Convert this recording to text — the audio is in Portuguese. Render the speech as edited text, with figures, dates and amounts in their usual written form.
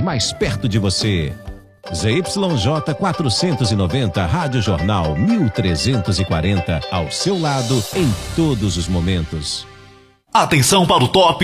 mais perto de você. ZYJ 490, Rádio Jornal 1340, ao seu lado em todos os momentos. Atenção para o top